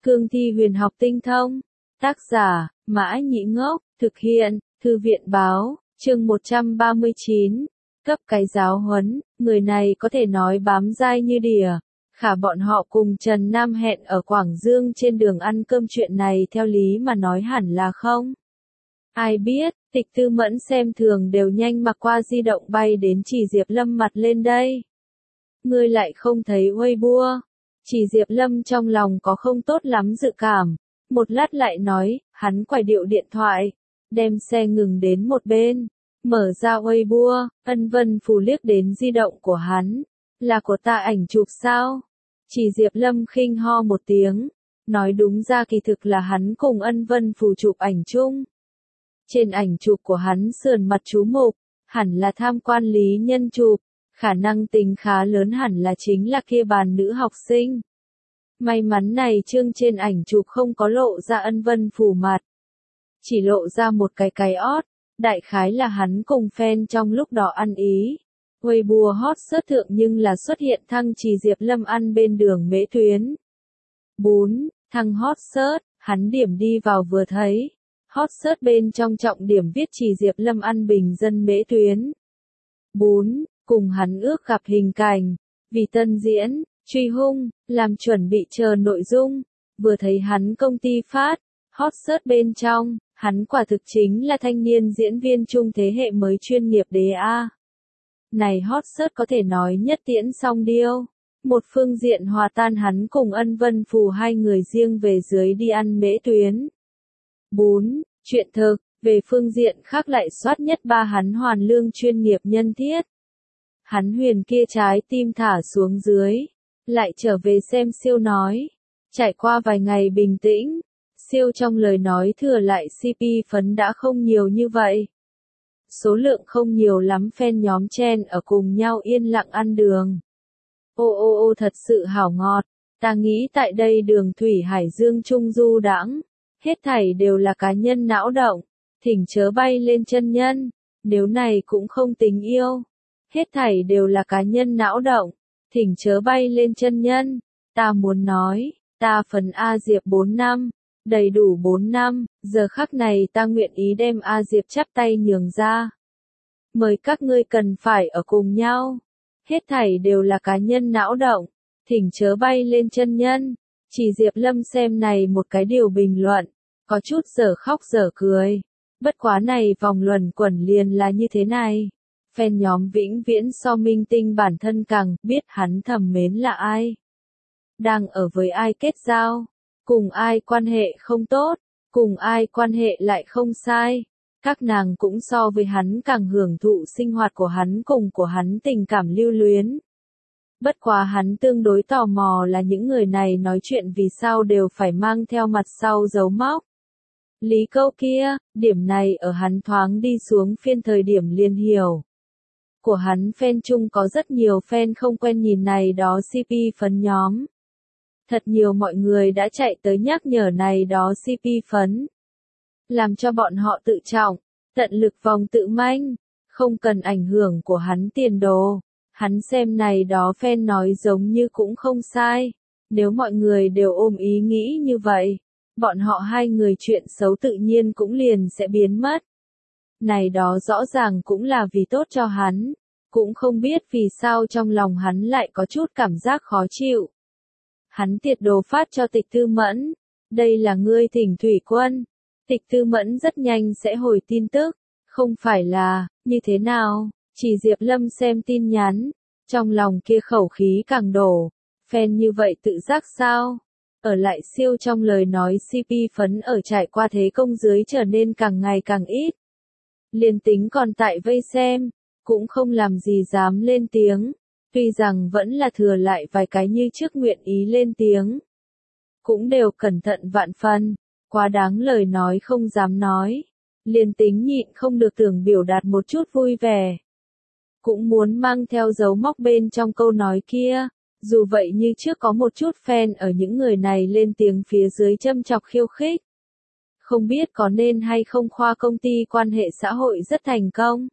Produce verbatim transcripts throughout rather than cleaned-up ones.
Cương thi huyền học tinh thông. Tác giả, Mã Nhĩ Ngốc, thực hiện, Thư viện Báo, chương một trăm ba mươi chín. Cấp cái giáo huấn, người này có thể nói bám dai như đỉa. Khả bọn họ cùng Trần Nam hẹn ở Quảng Dương trên đường ăn cơm, chuyện này theo lý mà nói hẳn là không. Ai biết, Tịch Tư Mẫn xem thường đều nhanh mặc qua di động bay đến Chỉ Diệp Lâm mặt lên đây. Ngươi lại không thấy Weibo. Chỉ Diệp Lâm trong lòng có không tốt lắm dự cảm. Một lát lại nói, hắn quải điệu điện thoại, đem xe ngừng đến một bên, mở ra Weibo, Ân Vân Phù liếc đến di động của hắn. Là của ta ảnh chụp sao? Chỉ Diệp Lâm khinh ho một tiếng, nói đúng ra kỳ thực là hắn cùng Ân Vân Phù chụp ảnh chung. Trên ảnh chụp của hắn sườn mặt chú mục, hẳn là tham quan lý nhân chụp, khả năng tính khá lớn hẳn là chính là kia bàn nữ học sinh. May mắn này chương trên ảnh chụp không có lộ ra Ân Vân Phù mặt, chỉ lộ ra một cái cái ót, đại khái là hắn cùng fan trong lúc đó ăn ý. Weibo hot search thượng nhưng là xuất hiện thăng Chỉ Diệp Lâm ăn bên đường Mễ Tuyến. bốn. Thăng hot search, hắn điểm đi vào vừa thấy. Hot search bên trong trọng điểm viết Chỉ Diệp Lâm ăn bình dân Mễ Tuyến. bốn. Cùng hắn ước gặp hình cảnh, vì tân diễn, truy hung, làm chuẩn bị chờ nội dung. Vừa thấy hắn công ty phát, hot search bên trong, hắn quả thực chính là thanh niên diễn viên trung thế hệ mới chuyên nghiệp đế A. Này hot search có thể nói nhất tiễn song điêu. Một phương diện hòa tan hắn cùng Ân Vân Phù hai người riêng về dưới đi ăn Mễ Tuyến. bốn. Chuyện thực, về phương diện khác lại soát nhất ba hắn hoàn lương chuyên nghiệp nhân thiết. Hắn huyền kia trái tim thả xuống dưới, lại trở về xem siêu nói. Trải qua vài ngày bình tĩnh, siêu trong lời nói thừa lại xê pê phấn đã không nhiều như vậy. Số lượng không nhiều lắm, fan nhóm chen ở cùng nhau yên lặng ăn đường. Ô ô ô thật sự hảo ngọt, ta nghĩ tại đây đường thủy Hải Dương Trung du đãng, hết thảy đều là cá nhân não động, thỉnh chớ bay lên chân nhân, nếu này cũng không tình yêu. Hết thảy đều là cá nhân não động, thỉnh chớ bay lên chân nhân, ta muốn nói, ta phần A Diệp bốn năm, đầy đủ bốn năm, giờ khắc này ta nguyện ý đem A Diệp chắp tay nhường ra. Mời các ngươi cần phải ở cùng nhau. Hết thảy đều là cá nhân não động, thỉnh chớ bay lên chân nhân. Chỉ Diệp Lâm xem này một cái điều bình luận, có chút dở khóc dở cười. Bất quá này vòng luẩn quẩn liền là như thế này. Fan nhóm vĩnh viễn so minh tinh bản thân càng biết hắn thầm mến là ai. Đang ở với ai kết giao, cùng ai quan hệ không tốt, cùng ai quan hệ lại không sai. Các nàng cũng so với hắn càng hưởng thụ sinh hoạt của hắn cùng của hắn tình cảm lưu luyến. Bất quá hắn tương đối tò mò là những người này nói chuyện vì sao đều phải mang theo mặt sau dấu móc. Lý câu kia, điểm này ở hắn thoáng đi xuống phiên thời điểm liền hiểu. Của hắn fan chung có rất nhiều fan không quen nhìn này đó xê pê phấn nhóm. Thật nhiều mọi người đã chạy tới nhắc nhở này đó xê pê phấn. Làm cho bọn họ tự trọng, tận lực vòng tự manh, không cần ảnh hưởng của hắn tiền đồ. Hắn xem này đó fan nói giống như cũng không sai. Nếu mọi người đều ôm ý nghĩ như vậy, bọn họ hai người chuyện xấu tự nhiên cũng liền sẽ biến mất. Này đó rõ ràng cũng là vì tốt cho hắn, cũng không biết vì sao trong lòng hắn lại có chút cảm giác khó chịu. Hắn tiệt đồ phát cho Tịch Tư Mẫn, đây là ngươi thỉnh thủy quân. Tịch Tư Mẫn rất nhanh sẽ hồi tin tức, không phải là, như thế nào, Chỉ Diệp Lâm xem tin nhắn, trong lòng kia khẩu khí càng đổ, fan như vậy tự giác sao? Ở lại siêu trong lời nói xê pê phấn ở trải qua thế công dưới trở nên càng ngày càng ít. Liên tính còn tại vây xem, cũng không làm gì dám lên tiếng, tuy rằng vẫn là thừa lại vài cái như trước nguyện ý lên tiếng. Cũng đều cẩn thận vạn phần, quá đáng lời nói không dám nói, liên tính nhịn không được tưởng biểu đạt một chút vui vẻ. Cũng muốn mang theo dấu móc bên trong câu nói kia, dù vậy như trước có một chút fan ở những người này lên tiếng phía dưới châm chọc khiêu khích. Không biết có nên hay không khoa công ty quan hệ xã hội rất thành công.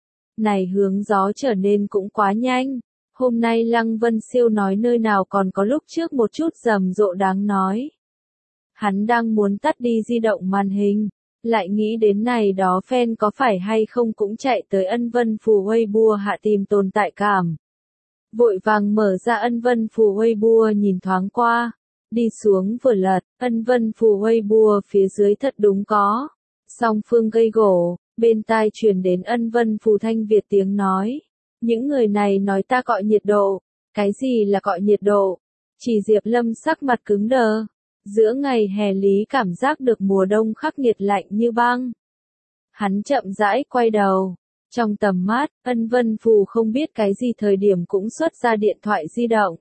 Này hướng gió trở nên cũng quá nhanh. Hôm nay Lăng Vân Siêu nói nơi nào còn có lúc trước một chút rầm rộ đáng nói. Hắn đang muốn tắt đi di động màn hình, lại nghĩ đến này đó fan có phải hay không cũng chạy tới ân vân phù Weibo hạ tìm tồn tại cảm. Vội vàng mở ra ân vân phù Weibo nhìn thoáng qua, đi xuống vừa lật, ân vân phù Weibo phía dưới thật đúng có. Song phương gây gổ, bên tai truyền đến ân vân phù Thanh Việt tiếng nói. Những người này nói ta cọ nhiệt độ. Cái gì là cọ nhiệt độ? Chỉ Diệp Lâm sắc mặt cứng đờ. Giữa ngày hè lý cảm giác được mùa đông khắc nghiệt lạnh như băng. Hắn chậm rãi quay đầu. Trong tầm mắt, ân vân phù không biết cái gì thời điểm cũng xuất ra điện thoại di động.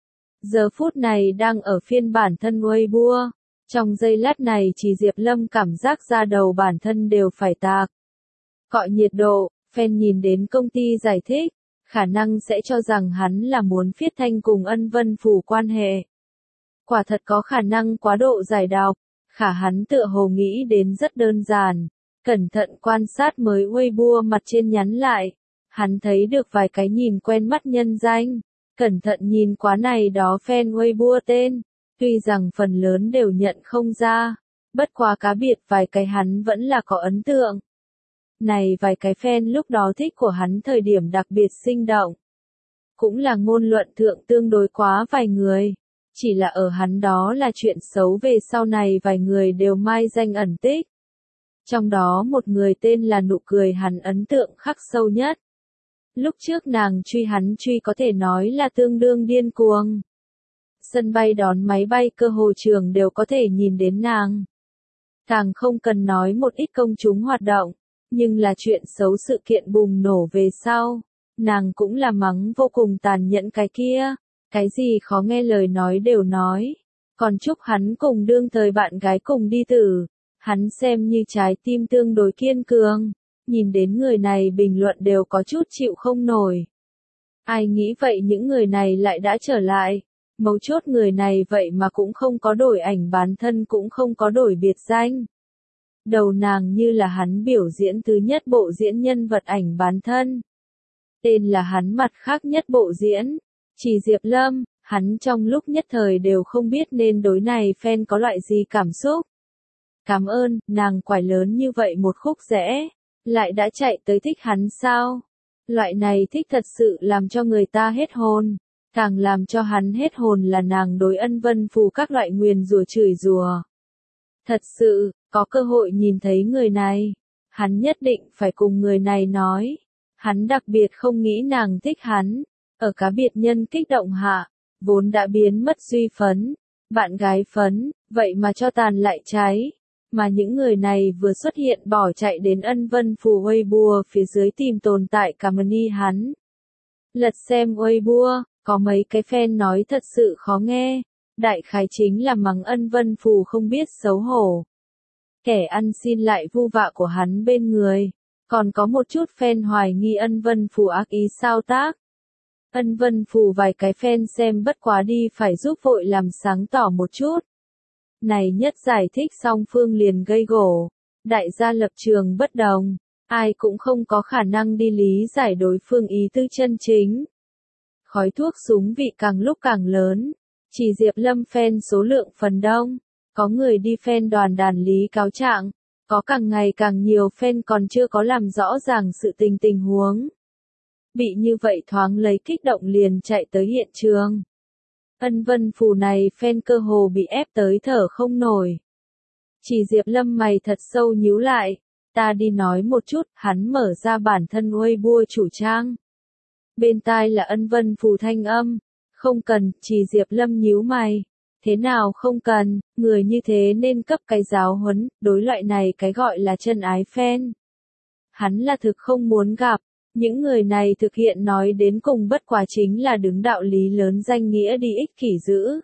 Giờ phút này đang ở phiên bản thân Weibo. Trong giây lát này chỉ Diệp Lâm cảm giác ra đầu bản thân đều phải tạc. Cọ nhiệt độ, fan nhìn đến công ty giải thích, khả năng sẽ cho rằng hắn là muốn phiết thanh cùng ân vân phù quan hệ. Quả thật có khả năng quá độ giải độc, khả hắn tựa hồ nghĩ đến rất đơn giản. Cẩn thận quan sát mới Weibo mặt trên nhắn lại, hắn thấy được vài cái nhìn quen mắt nhân danh. Cẩn thận nhìn quá này đó fan Weibo tên, tuy rằng phần lớn đều nhận không ra, bất quá cá biệt vài cái hắn vẫn là có ấn tượng. Này vài cái fan lúc đó thích của hắn thời điểm đặc biệt sinh động. Cũng là ngôn luận thượng tương đối quá vài người. Chỉ là ở hắn đó là chuyện xấu về sau này vài người đều mai danh ẩn tích. Trong đó một người tên là nụ cười hắn ấn tượng khắc sâu nhất. Lúc trước nàng truy hắn truy có thể nói là tương đương điên cuồng. Sân bay đón máy bay cơ hồ trường đều có thể nhìn đến nàng. Càng không cần nói một ít công chúng hoạt động. Nhưng là chuyện xấu sự kiện bùng nổ về sau, nàng cũng là mắng vô cùng tàn nhẫn cái kia, cái gì khó nghe lời nói đều nói, còn chúc hắn cùng đương thời bạn gái cùng đi tử, hắn xem như trái tim tương đối kiên cường, nhìn đến người này bình luận đều có chút chịu không nổi. Ai nghĩ vậy những người này lại đã trở lại, mấu chốt người này vậy mà cũng không có đổi ảnh bán thân cũng không có đổi biệt danh. Đầu nàng như là hắn biểu diễn thứ nhất bộ diễn nhân vật ảnh bán thân. Tên là hắn mặt khác nhất bộ diễn. Chỉ Diệp Lâm, hắn trong lúc nhất thời đều không biết nên đối này fan có loại gì cảm xúc. Cảm ơn, nàng quải lớn như vậy một khúc rẽ. Lại đã chạy tới thích hắn sao? Loại này thích thật sự làm cho người ta hết hồn. Càng làm cho hắn hết hồn là nàng đối ân vân phù các loại nguyền rủa chửi rủa. Thật sự, có cơ hội nhìn thấy người này, hắn nhất định phải cùng người này nói. Hắn đặc biệt không nghĩ nàng thích hắn, ở cá biệt nhân kích động hạ, vốn đã biến mất duy phấn, bạn gái phấn, vậy mà cho tàn lại cháy. Mà những người này vừa xuất hiện bỏ chạy đến ân vân phù Weibo phía dưới tìm tồn tại cảm ơn hắn. Lật xem Weibo, có mấy cái fan nói thật sự khó nghe. Đại khái chính là mắng ân vân phù không biết xấu hổ. Kẻ ăn xin lại vu vạ của hắn bên người. Còn có một chút fan hoài nghi ân vân phù ác ý sao tác. Ân vân phù vài cái fan xem bất quá đi phải giúp vội làm sáng tỏ một chút. Này nhất giải thích song phương liền gây gổ. Đại gia lập trường bất đồng. Ai cũng không có khả năng đi lý giải đối phương ý tư chân chính. Khói thuốc súng vị càng lúc càng lớn. Chỉ Diệp Lâm fan số lượng phần đông, có người đi fan đoàn đàn lý cáo trạng, có càng ngày càng nhiều fan còn chưa có làm rõ ràng sự tình tình huống. Bị như vậy thoáng lấy kích động liền chạy tới hiện trường. Ân vân phù này fan cơ hồ bị ép tới thở không nổi. Chỉ Diệp Lâm mày thật sâu nhíu lại, ta đi nói một chút, hắn mở ra bản thân Weibo chủ trang. Bên tai là ân vân phù thanh âm. Không cần, chỉ Diệp Lâm nhíu mày. Thế nào không cần, người như thế nên cấp cái giáo huấn, đối loại này cái gọi là chân ái fan. Hắn là thực không muốn gặp, những người này thực hiện nói đến cùng bất quá chính là đứng đạo lý lớn danh nghĩa đi ích kỷ giữ.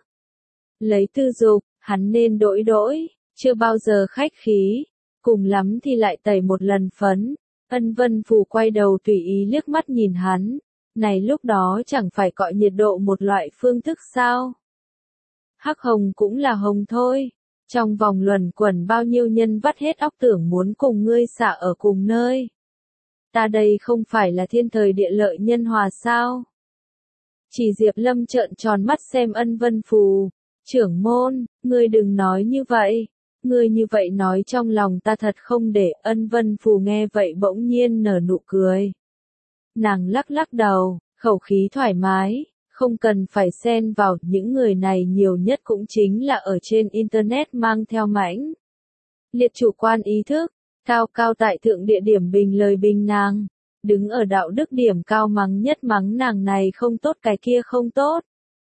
Lấy tư dục, hắn nên đổi đổi, chưa bao giờ khách khí, cùng lắm thì lại tẩy một lần phấn. Ân vân phù quay đầu tùy ý liếc mắt nhìn hắn. Này lúc đó chẳng phải cọ nhiệt độ một loại phương thức sao? Hắc hồng cũng là hồng thôi. Trong vòng luẩn quẩn bao nhiêu nhân vắt hết óc tưởng muốn cùng ngươi xả ở cùng nơi. Ta đây không phải là thiên thời địa lợi nhân hòa sao? Chỉ Diệp Lâm trợn tròn mắt xem ân vân phù. Trưởng môn, ngươi đừng nói như vậy. Ngươi như vậy nói trong lòng ta thật không để. Ân Vân Phù nghe vậy bỗng nhiên nở nụ cười. Nàng lắc lắc đầu, khẩu khí thoải mái, không cần phải xen vào. Những người này nhiều nhất cũng chính là ở trên Internet mang theo mãnh liệt chủ quan ý thức, cao cao tại thượng địa điểm bình lời bình nàng, đứng ở đạo đức điểm cao mắng nhất mắng nàng này không tốt cái kia không tốt.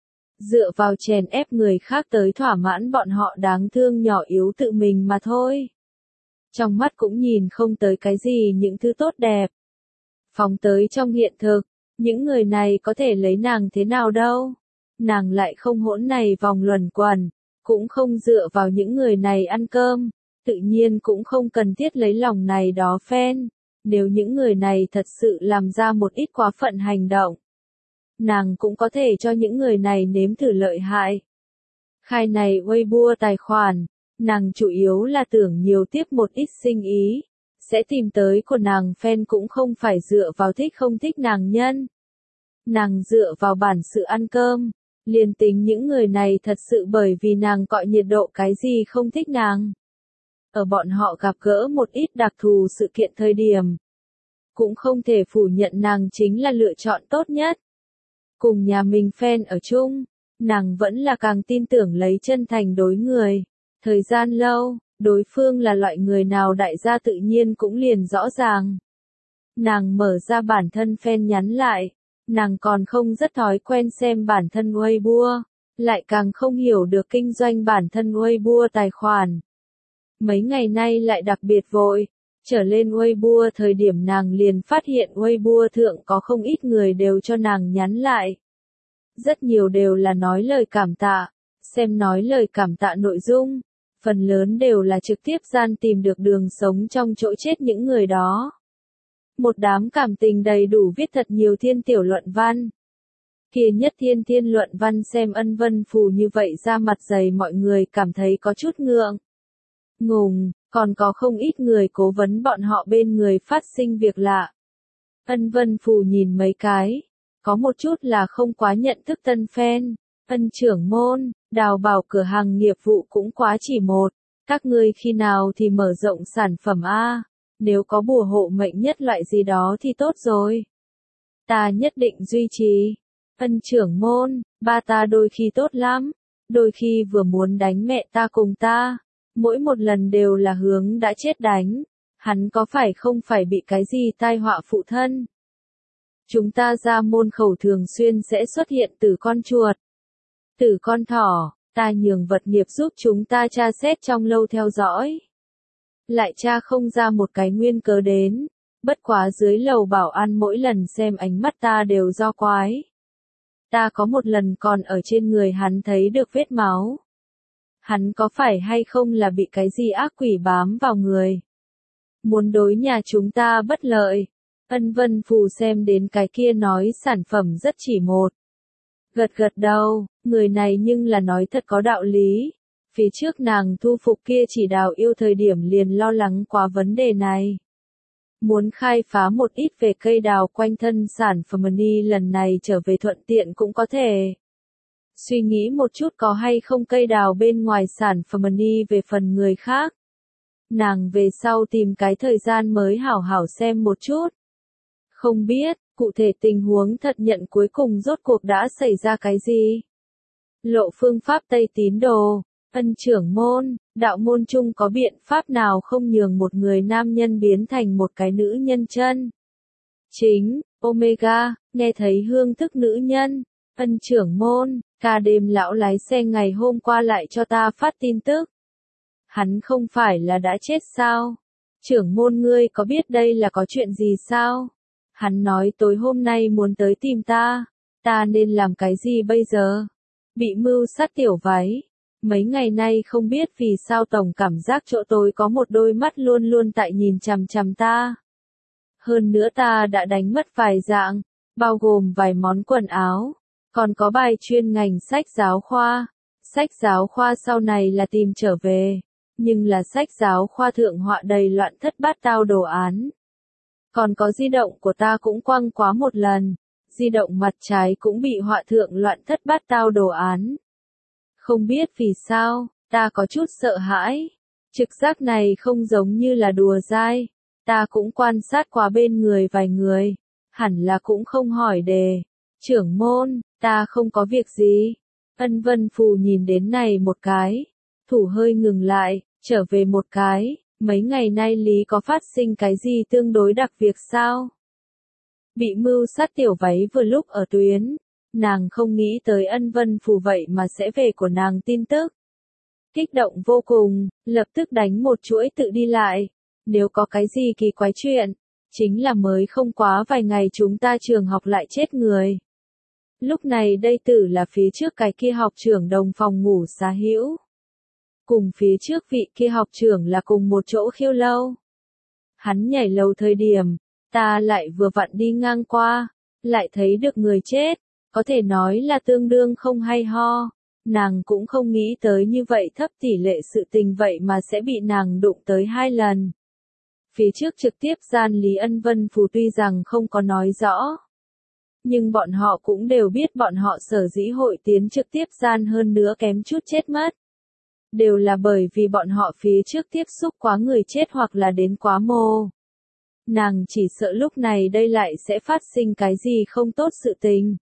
Dựa vào chèn ép người khác tới thỏa mãn bọn họ đáng thương nhỏ yếu tự mình mà thôi. Trong mắt cũng nhìn không tới cái gì những thứ tốt đẹp. Phóng tới trong hiện thực, những người này có thể lấy nàng thế nào đâu. Nàng lại không hỗn này vòng luẩn quẩn, cũng không dựa vào những người này ăn cơm, tự nhiên cũng không cần thiết lấy lòng này đó phen. Nếu những người này thật sự làm ra một ít quá phận hành động, nàng cũng có thể cho những người này nếm thử lợi hại. Khai này Weibo tài khoản, nàng chủ yếu là tưởng nhiều tiếp một ít sinh ý, sẽ tìm tới của nàng fan cũng không phải dựa vào thích không thích nàng nhân. Nàng dựa vào bản sự ăn cơm, liền tính những người này thật sự bởi vì nàng cọi nhiệt độ cái gì không thích nàng. Ở bọn họ gặp gỡ một ít đặc thù sự kiện thời điểm, cũng không thể phủ nhận nàng chính là lựa chọn tốt nhất. Cùng nhà mình fan ở chung, nàng vẫn là càng tin tưởng lấy chân thành đối người. Thời gian lâu, đối phương là loại người nào đại gia tự nhiên cũng liền rõ ràng. Nàng mở ra bản thân fan nhắn lại, nàng còn không rất thói quen xem bản thân Weibo, lại càng không hiểu được kinh doanh bản thân Weibo tài khoản. Mấy ngày nay lại đặc biệt vội, trở lên Weibo thời điểm nàng liền phát hiện Weibo thượng có không ít người đều cho nàng nhắn lại. Rất nhiều đều là nói lời cảm tạ, xem nói lời cảm tạ nội dung, phần lớn đều là trực tiếp gian tìm được đường sống trong chỗ chết những người đó. Một đám cảm tình đầy đủ viết thật nhiều thiên tiểu luận văn. Kia nhất thiên thiên luận văn xem Ân Vân Phù như vậy ra mặt dày mọi người cảm thấy có chút ngượng. Ngùng, còn có không ít người cố vấn bọn họ bên người phát sinh việc lạ. Ân Vân Phù nhìn mấy cái, có một chút là không quá nhận thức tân fan. Ân trưởng môn, đào bảo cửa hàng nghiệp vụ cũng quá chỉ một. Các ngươi khi nào thì mở rộng sản phẩm a? Nếu có bùa hộ mệnh nhất loại gì đó thì tốt rồi. Ta nhất định duy trì. Ân trưởng môn, ba ta đôi khi tốt lắm, đôi khi vừa muốn đánh mẹ ta cùng ta, mỗi một lần đều là hướng đã chết đánh. Hắn có phải không phải bị cái gì tai họa phụ thân? Chúng ta ra môn khẩu thường xuyên sẽ xuất hiện từ con chuột, từ con thỏ, ta nhường vật nghiệp giúp chúng ta tra xét trong lâu theo dõi. Lại tra không ra một cái nguyên cớ đến, bất quá dưới lầu bảo an mỗi lần xem ánh mắt ta đều do quái. Ta có một lần còn ở trên người hắn thấy được vết máu. Hắn có phải hay không là bị cái gì ác quỷ bám vào người? Muốn đối nhà chúng ta bất lợi. Ân Vân Phù xem đến cái kia nói sản phẩm rất chỉ một. Gật gật đầu, người này nhưng là nói thật có đạo lý. Phía trước nàng thu phục kia chỉ đào yêu thời điểm liền lo lắng quá vấn đề này. Muốn khai phá một ít về cây đào quanh thân sản phẩm ni lần này trở về thuận tiện cũng có thể. Suy nghĩ một chút có hay không cây đào bên ngoài sản phẩm ni về phần người khác. Nàng về sau tìm cái thời gian mới hảo hảo xem một chút. Không biết, cụ thể tình huống thật nhận cuối cùng rốt cuộc đã xảy ra cái gì? Lộ phương pháp Tây tín đồ, Ân trưởng môn, đạo môn chung có biện pháp nào không nhường một người nam nhân biến thành một cái nữ nhân chân? Chính, Omega, nghe thấy hương thức nữ nhân. Ân trưởng môn, ca đêm lão lái xe ngày hôm qua lại cho ta phát tin tức. Hắn không phải là đã chết sao? Trưởng môn ngươi có biết đây là có chuyện gì sao? Hắn nói tối hôm nay muốn tới tìm ta. Ta nên làm cái gì bây giờ? Bị mưu sát tiểu váy. Mấy ngày nay không biết vì sao tổng cảm giác chỗ tôi có một đôi mắt luôn luôn tại nhìn chằm chằm ta. Hơn nữa ta đã đánh mất vài dạng, bao gồm vài món quần áo, còn có bài chuyên ngành sách giáo khoa. Sách giáo khoa sau này là tìm trở về, nhưng là sách giáo khoa thượng họa đầy loạn thất bát tao đồ án. Còn có di động của ta cũng quăng quá một lần, di động mặt trái cũng bị họa thượng loạn thất bát tao đồ án. Không biết vì sao, ta có chút sợ hãi. Trực giác này không giống như là đùa dai. Ta cũng quan sát qua bên người vài người. Hẳn là cũng không hỏi đề. Trưởng môn, ta không có việc gì. Ân Vân Phù nhìn đến này một cái. Thủ hơi ngừng lại, trở về một cái. Mấy ngày nay Lý có phát sinh cái gì tương đối đặc việc sao? Bị mưu sát tiểu váy vừa lúc ở tuyến. Nàng không nghĩ tới Ân Vân Phù vậy mà sẽ về của nàng tin tức. Kích động vô cùng, lập tức đánh một chuỗi tự đi lại. Nếu có cái gì kỳ quái chuyện, chính là mới không quá vài ngày chúng ta trường học lại chết người. Lúc này đây tử là phía trước cái kia học trưởng đồng phòng ngủ Xá Hữu. Cùng phía trước vị kia học trưởng là cùng một chỗ khiêu lâu. Hắn nhảy lầu thời điểm, ta lại vừa vặn đi ngang qua, lại thấy được người chết, có thể nói là tương đương không hay ho. Nàng cũng không nghĩ tới như vậy thấp tỷ lệ sự tình vậy mà sẽ bị nàng đụng tới hai lần. Phía trước trực tiếp gian Lý Ân Vân Phù tuy rằng không có nói rõ. Nhưng bọn họ cũng đều biết bọn họ sở dĩ hội tiến trực tiếp gian hơn nữa kém chút chết mất. Đều là bởi vì bọn họ phía trước tiếp xúc quá người chết hoặc là đến quá mô. Nàng chỉ sợ lúc này đây lại sẽ phát sinh cái gì không tốt sự tình.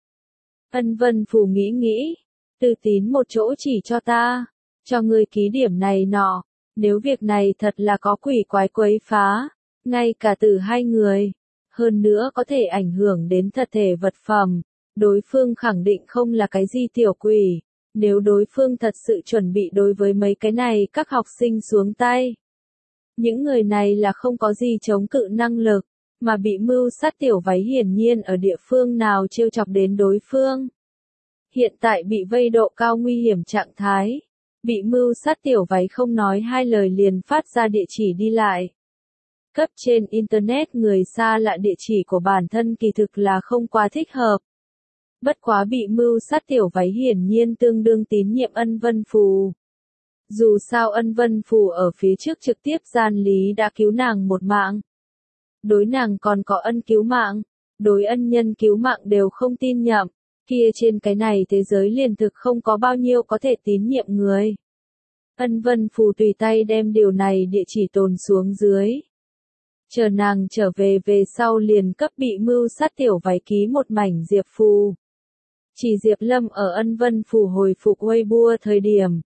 Ân Vân Phù nghĩ nghĩ. Tư Tín một chỗ chỉ cho ta. Cho ngươi ký điểm này nọ. Nếu việc này thật là có quỷ quái quấy phá. Ngay cả từ hai người. Hơn nữa có thể ảnh hưởng đến thật thể vật phẩm. Đối phương khẳng định không là cái gì tiểu quỷ. Nếu đối phương thật sự chuẩn bị đối với mấy cái này các học sinh xuống tay. Những người này là không có gì chống cự năng lực. Mà bị mưu sát tiểu váy hiển nhiên ở địa phương nào trêu chọc đến đối phương. Hiện tại bị vây độ cao nguy hiểm trạng thái. Bị mưu sát tiểu váy không nói hai lời liền phát ra địa chỉ đi lại. Cấp trên Internet người xa lạ địa chỉ của bản thân kỳ thực là không quá thích hợp. Bất quá bị mưu sát tiểu váy hiển nhiên tương đương tín nhiệm Ân Vân Phù. Dù sao Ân Vân Phù ở phía trước trực tiếp gian Lý đã cứu nàng một mạng. Đối nàng còn có ân cứu mạng. Đối ân nhân cứu mạng đều không tin nhậm. Kia trên cái này thế giới liền thực không có bao nhiêu có thể tín nhiệm người. Ân Vân Phù tùy tay đem điều này địa chỉ tồn xuống dưới. Chờ nàng trở về về sau liền cấp bị mưu sát tiểu váy ký một mảnh Diệp Phù. Chỉ Diệp Lâm ở Ân Vân Phù hồi phục Weibo thời điểm.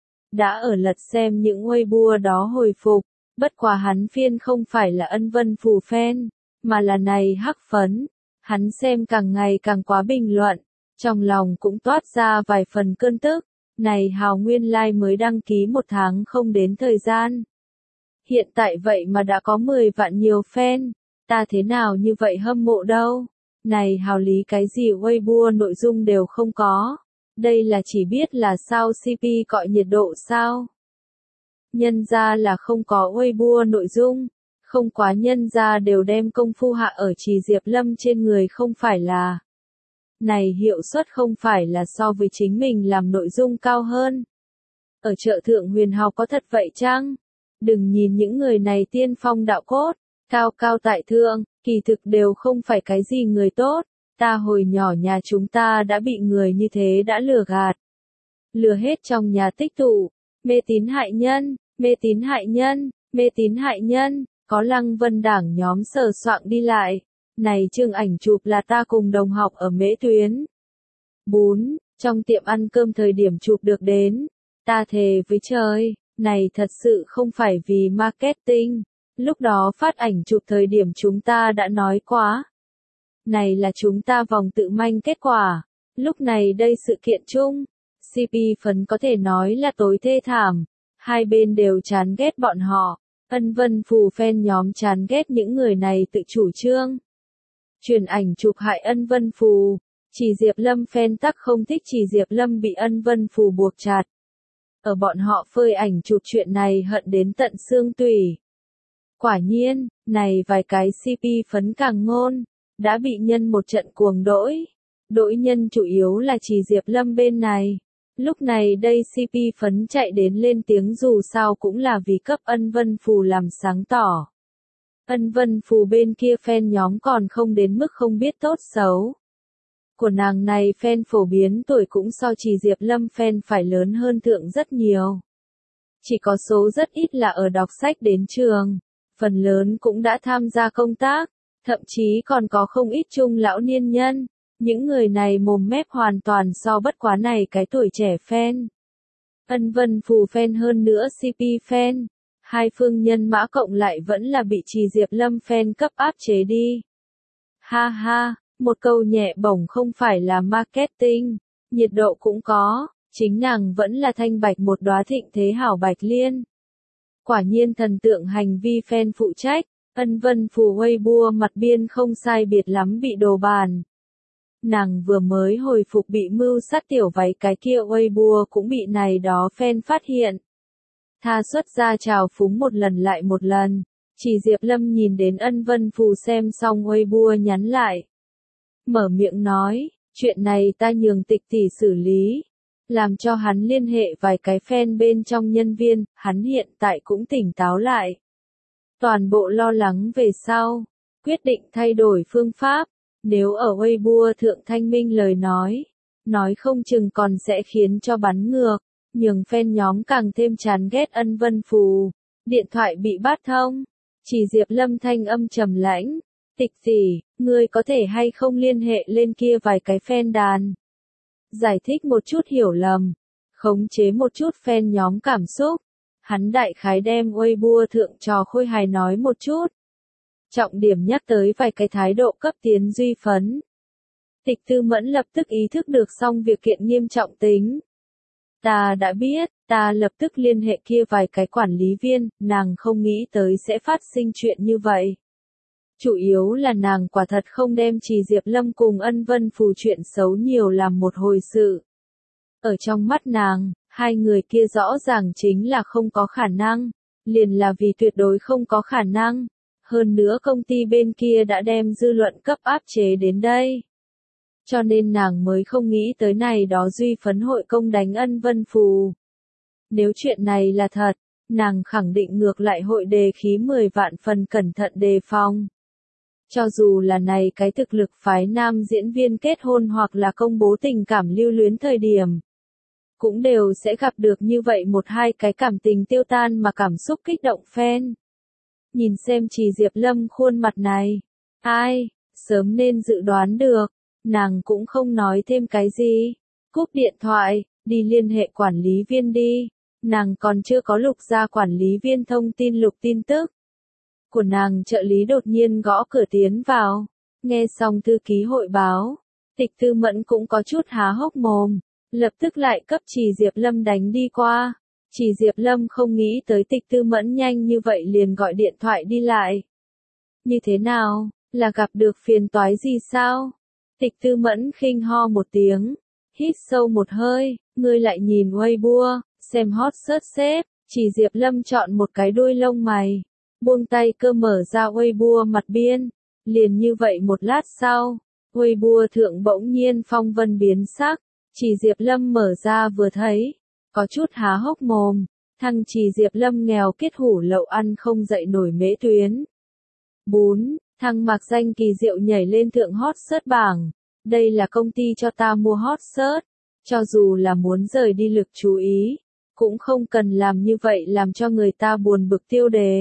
Đã ở lật xem những Weibo đó hồi phục, bất quá hắn phiên không phải là Ân Vân Phù fan, mà là này hắc phấn. Hắn xem càng ngày càng quá bình luận, trong lòng cũng toát ra vài phần cơn tức. Này hào nguyên lai like mới đăng ký một tháng không đến thời gian. Hiện tại vậy mà đã có mười vạn nhiều fan, ta thế nào như vậy hâm mộ đâu. Này hào lý cái gì Weibo nội dung đều không có. Đây là chỉ biết là sao xê pê cọi nhiệt độ sao. Nhân ra là không có Weibo nội dung. Không quá nhân ra đều đem công phu hạ ở Trì Diệp Lâm trên người không phải là. Này hiệu suất không phải là so với chính mình làm nội dung cao hơn. Ở chợ thượng huyền học có thật vậy chăng? Đừng nhìn những người này tiên phong đạo cốt, cao cao tại thượng, kỳ thực đều không phải cái gì người tốt. Ta hồi nhỏ nhà chúng ta đã bị người như thế đã lừa gạt. Lừa hết trong nhà tích tụ, mê tín hại nhân, mê tín hại nhân, mê tín hại nhân. Có Lăng Vân Đảng nhóm sờ soạng đi lại. Này chương ảnh chụp là ta cùng đồng học ở Mễ Tuyến. bốn. Trong tiệm ăn cơm thời điểm chụp được đến. Ta thề với trời, này thật sự không phải vì marketing. Lúc đó phát ảnh chụp thời điểm chúng ta đã nói quá. Này là chúng ta vòng tự manh kết quả. Lúc này đây sự kiện chung. xê pê phấn có thể nói là tối thê thảm. Hai bên đều chán ghét bọn họ. Ân Vân Phù fan nhóm chán ghét những người này tự chủ trương. Truyền ảnh chụp hại Ân Vân Phù. Chỉ Diệp Lâm fan tắc không thích Chỉ Diệp Lâm bị Ân Vân Phù buộc chặt. Ở bọn họ phơi ảnh chụp chuyện này hận đến tận xương tủy. Quả nhiên, này vài cái xê pê phấn càng ngôn, đã bị nhân một trận cuồng đỗi. Đỗi nhân chủ yếu là Chỉ Diệp Lâm bên này. Lúc này đây xê pê phấn chạy đến lên tiếng dù sao cũng là vì cấp Ân Vân Phù làm sáng tỏ. Ân Vân Phù bên kia fan nhóm còn không đến mức không biết tốt xấu. của nàng này fan phổ biến tuổi cũng so Trì Diệp Lâm fan phải lớn hơn Thượng rất nhiều. Chỉ có số rất ít là ở đọc sách đến trường, phần lớn cũng đã tham gia công tác, thậm chí còn có không ít trung lão niên nhân. Những người này mồm mép hoàn toàn so bất quá này cái tuổi trẻ fan. Ân Vân Phù fan hơn nữa xê pê fan. Hai phương nhân mã cộng lại vẫn là bị Trì Diệp Lâm fan cấp áp chế đi. Ha ha, một câu nhẹ bổng không phải là marketing, nhiệt độ cũng có, chính nàng vẫn là thanh bạch một đóa thịnh thế hảo bạch liên. Quả nhiên thần tượng hành vi fan phụ trách, Ân Vân Phù Weibo mặt biên không sai biệt lắm bị đồ bàn. Nàng vừa mới hồi phục bị mưu sát tiểu váy cái kia Weibo cũng bị này đó fan phát hiện. Tha xuất ra chào phúng một lần lại một lần, Trì Diệp Lâm nhìn đến Ân Vân Phù xem xong Weibo nhắn lại. Mở miệng nói, chuyện này ta nhường Tịch tỷ xử lý. Làm cho hắn liên hệ vài cái fan bên trong nhân viên, hắn hiện tại cũng tỉnh táo lại. Toàn bộ lo lắng về sau, quyết định thay đổi phương pháp. Nếu ở Weibo thượng thanh minh lời nói, nói không chừng còn sẽ khiến cho bắn ngược, nhường fan nhóm càng thêm chán ghét Ân Vân Phù. Điện thoại bị bắt thông, Trì Diệp Lâm thanh âm trầm lãnh, Tịch tỷ, ngươi có thể hay không liên hệ lên kia vài cái fan đàn. Giải thích một chút hiểu lầm, khống chế một chút fan nhóm cảm xúc. Hắn đại khái đem Weibo thượng trò khôi hài nói một chút. Trọng điểm nhắc tới vài cái thái độ cấp tiến duy phấn. Tịch Tư Mẫn lập tức ý thức được xong việc kiện nghiêm trọng tính. Ta đã biết, ta lập tức liên hệ kia vài cái quản lý viên, nàng không nghĩ tới sẽ phát sinh chuyện như vậy. Chủ yếu là nàng quả thật không đem Trì Diệp Lâm cùng Ân Vân Phù chuyện xấu nhiều làm một hồi sự. Ở trong mắt nàng, hai người kia rõ ràng chính là không có khả năng, liền là vì tuyệt đối không có khả năng. Hơn nữa công ty bên kia đã đem dư luận cấp áp chế đến đây. Cho nên nàng mới không nghĩ tới này đó duy phấn hội công đánh Ân Vân Phù. Nếu chuyện này là thật, nàng khẳng định ngược lại hội đề khí mười vạn phần cẩn thận đề phòng. Cho dù là này cái thực lực phái nam diễn viên kết hôn hoặc là công bố tình cảm lưu luyến thời điểm, cũng đều sẽ gặp được như vậy một hai cái cảm tình tiêu tan mà cảm xúc kích động fan. Nhìn xem Trì Diệp Lâm khuôn mặt này, ai, sớm nên dự đoán được, nàng cũng không nói thêm cái gì, cúp điện thoại, đi liên hệ quản lý viên đi, nàng còn chưa có lục ra quản lý viên thông tin lục tin tức. Của nàng trợ lý đột nhiên gõ cửa tiến vào, nghe xong thư ký hội báo, Tịch Tư Mẫn cũng có chút há hốc mồm, lập tức lại cấp Trì Diệp Lâm đánh đi qua. Trì Diệp Lâm không nghĩ tới Tịch Tư Mẫn nhanh như vậy liền gọi điện thoại đi lại. Như thế nào, là gặp được phiền toái gì sao? Tịch Tư Mẫn khinh ho một tiếng, hít sâu một hơi, ngươi lại nhìn Weibo, xem hot search xếp, Trì Diệp Lâm chọn một cái đuôi lông mày, buông tay cơ mở ra Weibo mặt biên, liền như vậy một lát sau, Weibo thượng bỗng nhiên phong vân biến sắc, Trì Diệp Lâm mở ra vừa thấy, có chút há hốc mồm, thằng Trì Diệp Lâm nghèo kết hủ lậu ăn không dậy nổi mễ tuyến. bốn. Thằng mặc danh kỳ diệu nhảy lên thượng hot search bảng, đây là công ty cho ta mua hot search, cho dù là muốn rời đi lực chú ý, cũng không cần làm như vậy làm cho người ta buồn bực tiêu đề.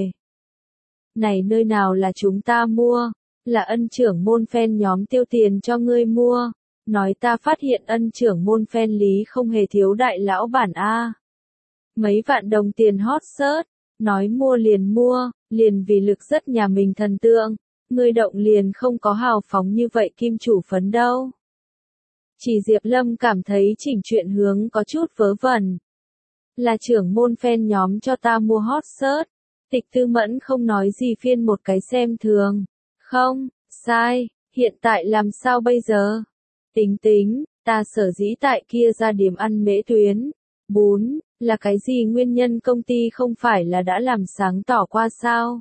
Này nơi nào là chúng ta mua, là ân trưởng môn fan nhóm tiêu tiền cho ngươi mua. Nói ta phát hiện ân trưởng môn fan lý không hề thiếu đại lão bản A. Mấy vạn đồng tiền hot search, nói mua liền mua, liền vì lực rất nhà mình thần tượng, ngươi động liền không có hào phóng như vậy kim chủ phấn đâu. Chỉ Diệp Lâm cảm thấy chỉnh chuyện hướng có chút vớ vẩn. Là trưởng môn fan nhóm cho ta mua hot search, Tịch Tư Mẫn không nói gì phiên một cái xem thường. Không, sai, hiện tại làm sao bây giờ? Tính tính, ta sở dĩ tại kia ra điểm ăn mễ tuyến. bốn. Là cái gì nguyên nhân công ty không phải là đã làm sáng tỏ qua sao?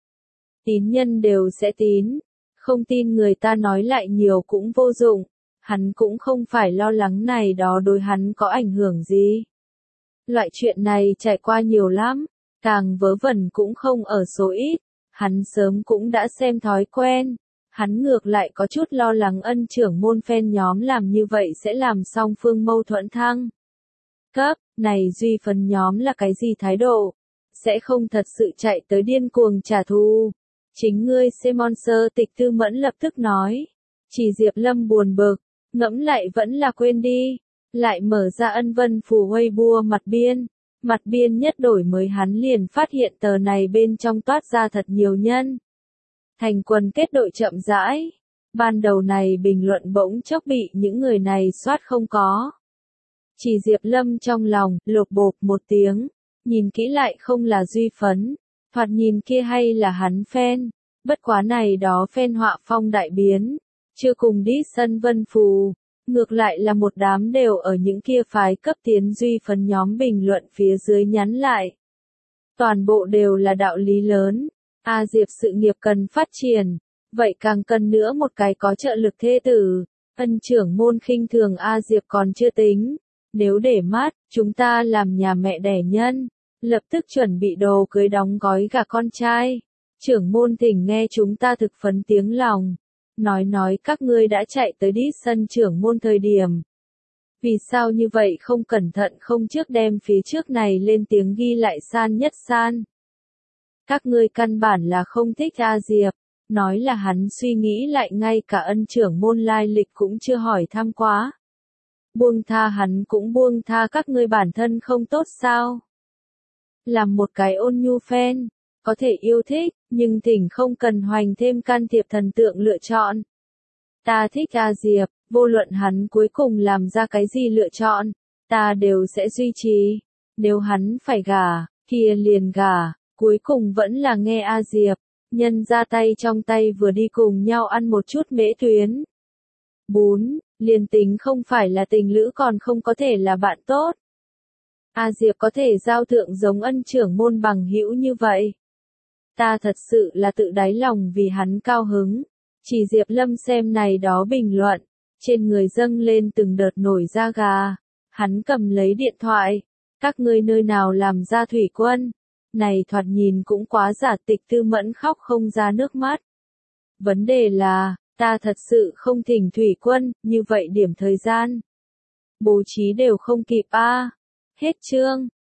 Tín nhân đều sẽ tín. Không tin người ta nói lại nhiều cũng vô dụng. Hắn cũng không phải lo lắng này đó đối hắn có ảnh hưởng gì. Loại chuyện này trải qua nhiều lắm. Càng vớ vẩn cũng không ở số ít. Hắn sớm cũng đã xem thói quen. Hắn ngược lại có chút lo lắng ân trưởng môn fan nhóm làm như vậy sẽ làm song phương mâu thuẫn thăng cấp, này duy phần nhóm là cái gì thái độ? Sẽ không thật sự chạy tới điên cuồng trả thù. Chính ngươi Semonser Tịch Tư Mẫn lập tức nói. Chỉ Diệp Lâm buồn bực, ngẫm lại vẫn là quên đi. Lại mở ra ân vân phù Weibo mặt biên. Mặt biên nhất đổi mới hắn liền phát hiện tờ này bên trong toát ra thật nhiều nhân. Thành quân kết đội chậm rãi. Ban đầu này bình luận bỗng chốc bị những người này soát không có. Chỉ Diệp Lâm trong lòng, lột bột một tiếng. Nhìn kỹ lại không là duy phấn. Thoạt nhìn kia hay là hắn fan. Bất quá này đó fan họa phong đại biến. Chưa cùng đi sân vân phù. Ngược lại là một đám đều ở những kia phái cấp tiến duy phấn nhóm bình luận phía dưới nhắn lại. Toàn bộ đều là đạo lý lớn. A Diệp sự nghiệp cần phát triển. Vậy càng cần nữa một cái có trợ lực thê tử. Ân trưởng môn khinh thường A Diệp còn chưa tính. Nếu để mắt, chúng ta làm nhà mẹ đẻ nhân. Lập tức chuẩn bị đồ cưới đóng gói gả con trai. Trưởng môn thỉnh nghe chúng ta thực phấn tiếng lòng. Nói nói các ngươi đã chạy tới đi sân trưởng môn thời điểm. Vì sao như vậy không cẩn thận không trước đem phía trước này lên tiếng ghi lại san nhất san. Các ngươi căn bản là không thích A Diệp. Nói là hắn suy nghĩ lại ngay cả ân trưởng môn lai lịch cũng chưa hỏi thăm quá. Buông tha hắn cũng buông tha các ngươi bản thân không tốt sao. Làm một cái ôn nhu fan, có thể yêu thích, nhưng thỉnh không cần hoành thêm can thiệp thần tượng lựa chọn. Ta thích A Diệp, vô luận hắn cuối cùng làm ra cái gì lựa chọn, ta đều sẽ duy trì. Nếu hắn phải gả, kia liền gả, cuối cùng vẫn là nghe A Diệp, nhân ra tay trong tay vừa đi cùng nhau ăn một chút mễ tuyến. bốn. Liền tính không phải là tình lữ còn không có thể là bạn tốt. A Diệp có thể giao thượng giống ân trưởng môn bằng hữu như vậy. Ta thật sự là tự đáy lòng vì hắn cao hứng. Chỉ Diệp Lâm xem này đó bình luận, trên người dâng lên từng đợt nổi da gà. Hắn cầm lấy điện thoại. Các ngươi nơi nào làm ra thủy quân? Này thoạt nhìn cũng quá giả. Tịch Tư Mẫn khóc không ra nước mắt. Vấn đề là, ta thật sự không thỉnh thủy quân, như vậy điểm thời gian. Bố trí đều không kịp a. À. Hết chương.